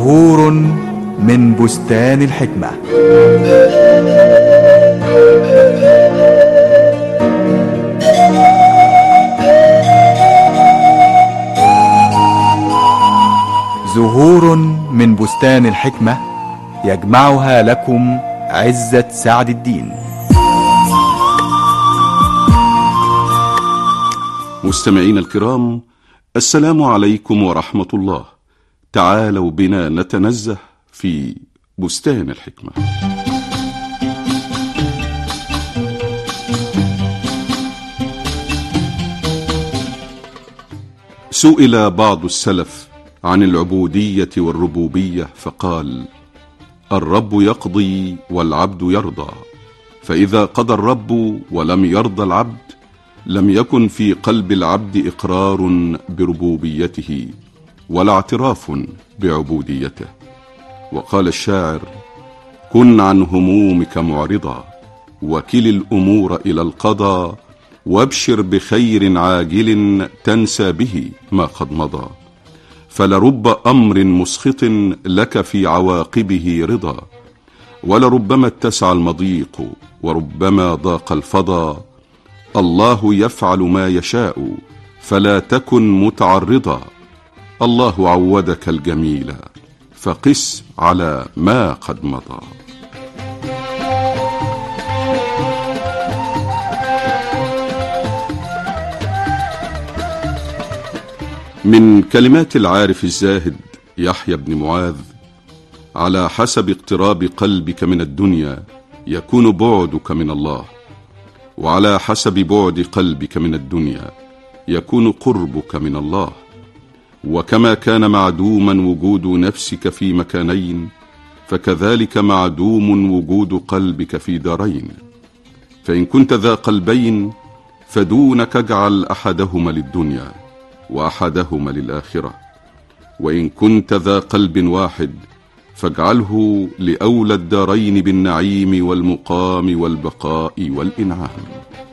زهور من بستان الحكمة. زهور من بستان الحكمة يجمعها لكم عزة سعد الدين. مستمعين الكرام، السلام عليكم ورحمة الله. تعالوا بنا نتنزه في بستان الحكمة. سئل بعض السلف عن العبودية والربوبية فقال: الرب يقضي والعبد يرضى، فإذا قضى الرب ولم يرضى العبد لم يكن في قلب العبد إقرار بربوبيته ولا اعتراف بعبوديته. وقال الشاعر: كن عن همومك معرضا، وكل الأمور إلى القضاء، وابشر بخير عاجل تنسى به ما قد مضى، فلرب أمر مسخط لك في عواقبه رضا، ولربما اتسع المضيق وربما ضاق الفضا، الله يفعل ما يشاء فلا تكن متعرضا، الله عودك الجميل فقس على ما قد مضى. من كلمات العارف الزاهد يحيى بن معاذ: على حسب اقتراب قلبك من الدنيا يكون بعدك من الله، وعلى حسب بعد قلبك من الدنيا يكون قربك من الله. وكما كان معدوما وجود نفسك في مكانين، فكذلك معدوم وجود قلبك في دارين. فإن كنت ذا قلبين فدونك اجعل أحدهما للدنيا وأحدهما للآخرة، وإن كنت ذا قلب واحد فاجعله لأولى الدارين بالنعيم والمقام والبقاء والإنعام.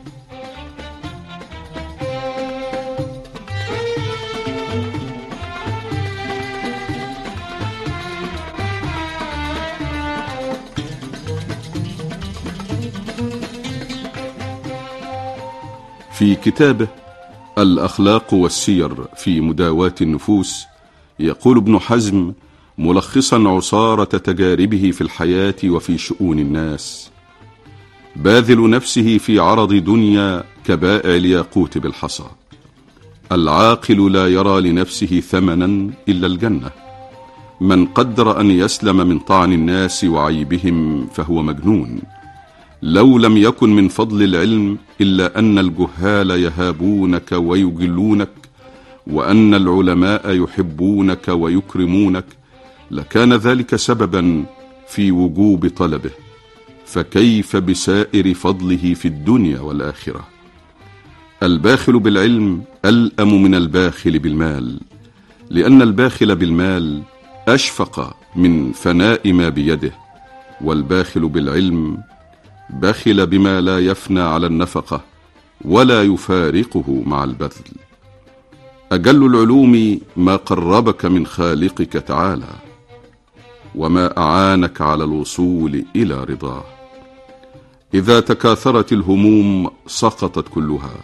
في كتابه الأخلاق والسير في مداواة النفوس يقول ابن حزم ملخصا عصارة تجاربه في الحياة وفي شؤون الناس: باذل نفسه في عرض دنيا كبائع الياقوت بالحصى، العاقل لا يرى لنفسه ثمنا إلا الجنة، من قدر أن يسلم من طعن الناس وعيبهم فهو مجنون، لو لم يكن من فضل العلم إلا أن الجهال يهابونك ويجلونك، وأن العلماء يحبونك ويكرمونك، لكان ذلك سببا في وجوب طلبه، فكيف بسائر فضله في الدنيا والآخرة؟ الباخل بالعلم ألأم من الباخل بالمال، لأن الباخل بالمال أشفق من فناء ما بيده، والباخل بالعلم بخل بما لا يفنى على النفقة ولا يفارقه مع البذل. أجل العلوم ما قربك من خالقك تعالى، وما أعانك على الوصول إلى رضاه. إذا تكاثرت الهموم سقطت كلها،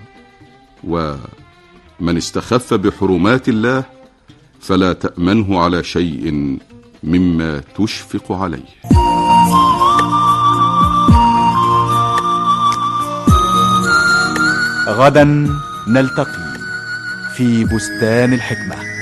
ومن استخف بحرمات الله فلا تأمنه على شيء مما تشفق عليه. غدا نلتقي في بستان الحكمة.